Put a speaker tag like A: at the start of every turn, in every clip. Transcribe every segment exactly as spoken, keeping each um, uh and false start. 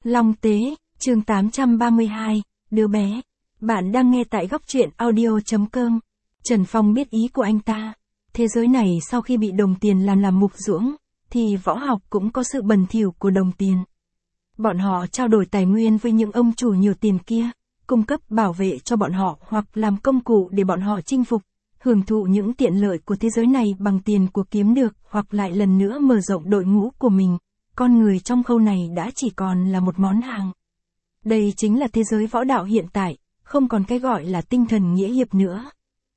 A: Long Tế, chương tám trăm ba mươi hai, đứa bé. Bạn đang nghe tại góc truyện audio.com. Trần Phong biết ý của anh ta. Thế giới này sau khi bị đồng tiền làm làm mục ruỗng, thì võ học cũng có sự bẩn thỉu của đồng tiền. Bọn họ trao đổi tài nguyên với những ông chủ nhiều tiền kia, cung cấp bảo vệ cho bọn họ hoặc làm công cụ để bọn họ chinh phục, hưởng thụ những tiện lợi của thế giới này bằng tiền của kiếm được hoặc lại lần nữa mở rộng đội ngũ của mình. Con người trong khâu này đã chỉ còn là một món hàng. Đây chính là thế giới võ đạo hiện tại, không còn cái gọi là tinh thần nghĩa hiệp nữa.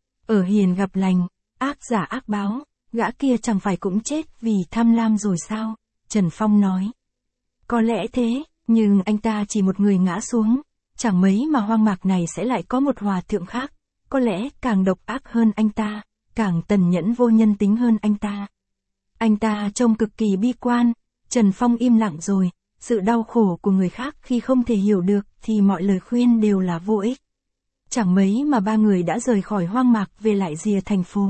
A: Ở hiền gặp lành, ác giả ác báo, gã kia chẳng phải cũng chết vì tham lam rồi sao? Trần Phong nói. Có lẽ thế, nhưng anh ta chỉ một người ngã xuống, chẳng mấy mà hoang mạc này sẽ lại có một hòa thượng khác, có lẽ càng độc ác hơn anh ta, càng tàn nhẫn vô nhân tính hơn anh ta. Anh ta trông cực kỳ bi quan. Trần Phong im lặng rồi, sự đau khổ của người khác khi không thể hiểu được thì mọi lời khuyên đều là vô ích. Chẳng mấy mà ba người đã rời khỏi hoang mạc về lại rìa thành phố.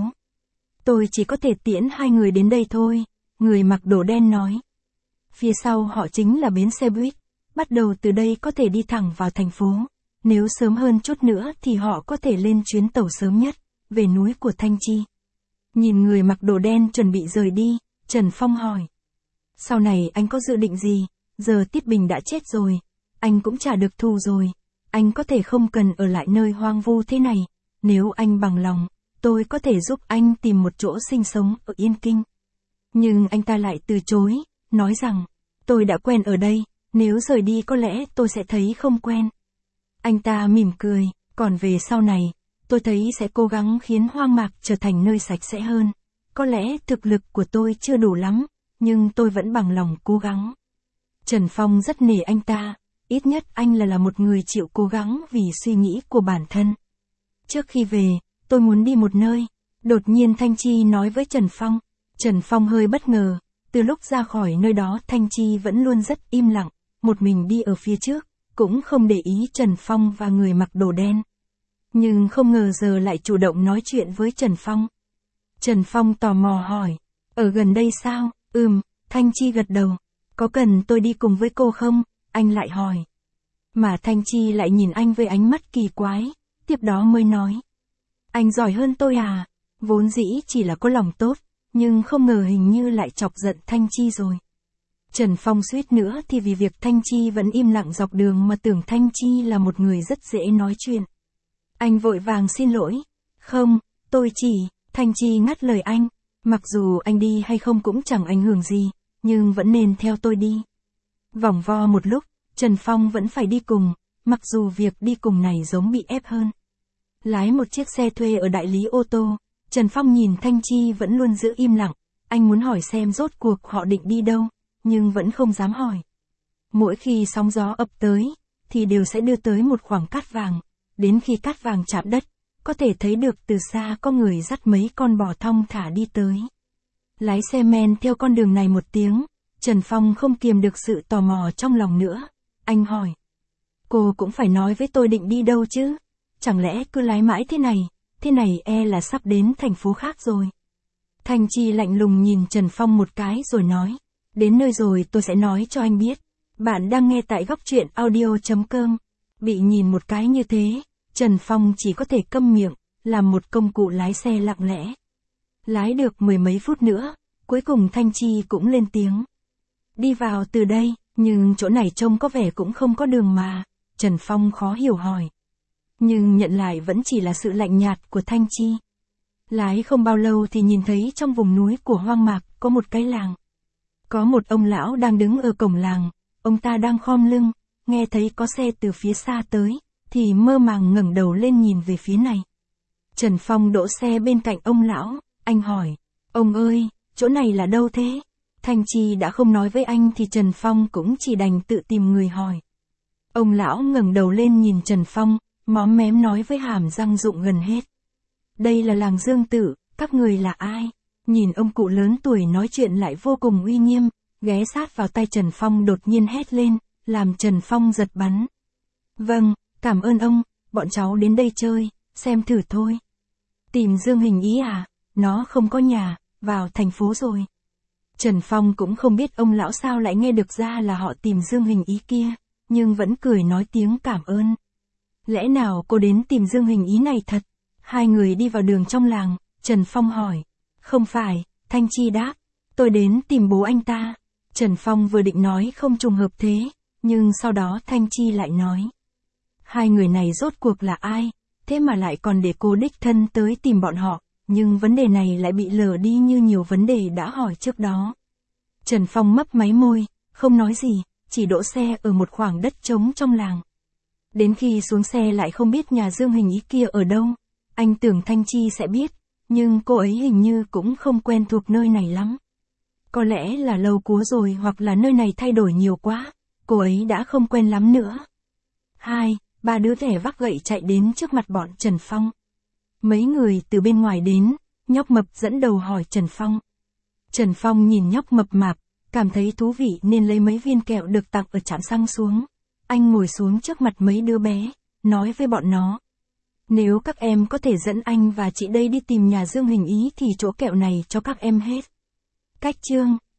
A: Tôi chỉ có thể tiễn hai người đến đây thôi, người mặc đồ đen nói. Phía sau họ chính là bến xe buýt, bắt đầu từ đây có thể đi thẳng vào thành phố. Nếu sớm hơn chút nữa thì họ có thể lên chuyến tàu sớm nhất, về núi của Thanh Chi. Nhìn người mặc đồ đen chuẩn bị rời đi, Trần Phong hỏi. Sau này anh có dự định gì? Giờ Tiết Bình đã chết rồi, anh cũng trả được thù rồi, anh có thể không cần ở lại nơi hoang vu thế này, nếu anh bằng lòng, tôi có thể giúp anh tìm một chỗ sinh sống ở Yên Kinh. Nhưng anh ta lại từ chối, nói rằng, tôi đã quen ở đây, nếu rời đi có lẽ tôi sẽ thấy không quen. Anh ta mỉm cười, còn về sau này, tôi thấy sẽ cố gắng khiến hoang mạc trở thành nơi sạch sẽ hơn. Có lẽ thực lực của tôi chưa đủ lắm, nhưng tôi vẫn bằng lòng cố gắng. Trần Phong rất nể anh ta, ít nhất anh là là một người chịu cố gắng vì suy nghĩ của bản thân. Trước khi về, tôi muốn đi một nơi, đột nhiên Thanh Chi nói với Trần Phong. Trần Phong hơi bất ngờ, từ lúc ra khỏi nơi đó Thanh Chi vẫn luôn rất im lặng, một mình đi ở phía trước, cũng không để ý Trần Phong và người mặc đồ đen. Nhưng không ngờ giờ lại chủ động nói chuyện với Trần Phong. Trần Phong tò mò hỏi, ở gần đây sao? Ừm, Thanh Chi gật đầu. Có cần tôi đi cùng với cô không? Anh lại hỏi. Mà Thanh Chi lại nhìn anh với ánh mắt kỳ quái, tiếp đó mới nói. Anh giỏi hơn tôi à? Vốn dĩ chỉ là có lòng tốt, nhưng không ngờ hình như lại chọc giận Thanh Chi rồi. Trần Phong suýt nữa thì vì việc Thanh Chi vẫn im lặng dọc đường mà tưởng Thanh Chi là một người rất dễ nói chuyện. Anh vội vàng xin lỗi. Không, tôi chỉ, Thanh Chi ngắt lời anh. Mặc dù anh đi hay không cũng chẳng ảnh hưởng gì, nhưng vẫn nên theo tôi đi. Vòng vo một lúc, Trần Phong vẫn phải đi cùng, mặc dù việc đi cùng này giống bị ép hơn. Lái một chiếc xe thuê ở đại lý ô tô, Trần Phong nhìn Thanh Chi vẫn luôn giữ im lặng, anh muốn hỏi xem rốt cuộc họ định đi đâu, nhưng vẫn không dám hỏi. Mỗi khi sóng gió ập tới, thì đều sẽ đưa tới một khoảng cát vàng, đến khi cát vàng chạm đất, có thể thấy được từ xa có người dắt mấy con bò thong thả đi tới. Lái xe men theo con đường này một tiếng, Trần Phong không kiềm được sự tò mò trong lòng nữa. Anh hỏi. Cô cũng phải nói với tôi định đi đâu chứ? Chẳng lẽ cứ lái mãi thế này, thế này e là sắp đến thành phố khác rồi. Thanh Chi lạnh lùng nhìn Trần Phong một cái rồi nói. Đến nơi rồi tôi sẽ nói cho anh biết. Bạn đang nghe tại góc truyện audio.com. Bị nhìn một cái như thế, Trần Phong chỉ có thể câm miệng, làm một công cụ lái xe lặng lẽ. Lái được mười mấy phút nữa, cuối cùng Thanh Chi cũng lên tiếng. Đi vào từ đây, nhưng chỗ này trông có vẻ cũng không có đường mà. Trần Phong khó hiểu hỏi. Nhưng nhận lại vẫn chỉ là sự lạnh nhạt của Thanh Chi. Lái không bao lâu thì nhìn thấy trong vùng núi của hoang mạc có một cái làng. Có một ông lão đang đứng ở cổng làng, ông ta đang khom lưng, nghe thấy có xe từ phía xa tới, thì mơ màng ngẩng đầu lên nhìn về phía này. Trần Phong đỗ xe bên cạnh ông lão, anh hỏi, ông ơi, chỗ này là đâu thế? Thanh Chi đã không nói với anh thì Trần Phong cũng chỉ đành tự tìm người hỏi. Ông lão ngẩng đầu lên nhìn Trần Phong, móm mém nói với hàm răng rụng gần hết. Đây là làng Dương Tử, các người là ai? Nhìn ông cụ lớn tuổi nói chuyện lại vô cùng uy nghiêm, ghé sát vào tay Trần Phong đột nhiên hét lên, làm Trần Phong giật bắn. Vâng, cảm ơn ông, bọn cháu đến đây chơi, xem thử thôi. Tìm Dương Hình Ý à? Nó không có nhà, vào thành phố rồi. Trần Phong cũng không biết ông lão sao lại nghe được ra là họ tìm Dương Hình Ý kia, nhưng vẫn cười nói tiếng cảm ơn. Lẽ nào cô đến tìm Dương Hình Ý này thật? Hai người đi vào đường trong làng, Trần Phong hỏi. Không phải, Thanh Chi đáp. Tôi đến tìm bố anh ta. Trần Phong vừa định nói không trùng hợp thế, nhưng sau đó Thanh Chi lại nói. Hai người này rốt cuộc là ai, thế mà lại còn để cô đích thân tới tìm bọn họ, nhưng vấn đề này lại bị lờ đi như nhiều vấn đề đã hỏi trước đó. Trần Phong mấp máy môi, không nói gì, chỉ đỗ xe ở một khoảng đất trống trong làng. Đến khi xuống xe lại không biết nhà Dương Hình Ý kia ở đâu, anh tưởng Thanh Chi sẽ biết, nhưng cô ấy hình như cũng không quen thuộc nơi này lắm. Có lẽ là lâu cúa rồi hoặc là nơi này thay đổi nhiều quá, cô ấy đã không quen lắm nữa. Hai, ba đứa trẻ vác gậy chạy đến trước mặt bọn Trần Phong. Mấy người từ bên ngoài đến, nhóc mập dẫn đầu hỏi Trần Phong. Trần Phong nhìn nhóc mập mạp, cảm thấy thú vị nên lấy mấy viên kẹo được tặng ở trạm xăng xuống. Anh ngồi xuống trước mặt mấy đứa bé, nói với bọn nó. Nếu các em có thể dẫn anh và chị đây đi tìm nhà Dương Hình Ý thì chỗ kẹo này cho các em hết. Cách chương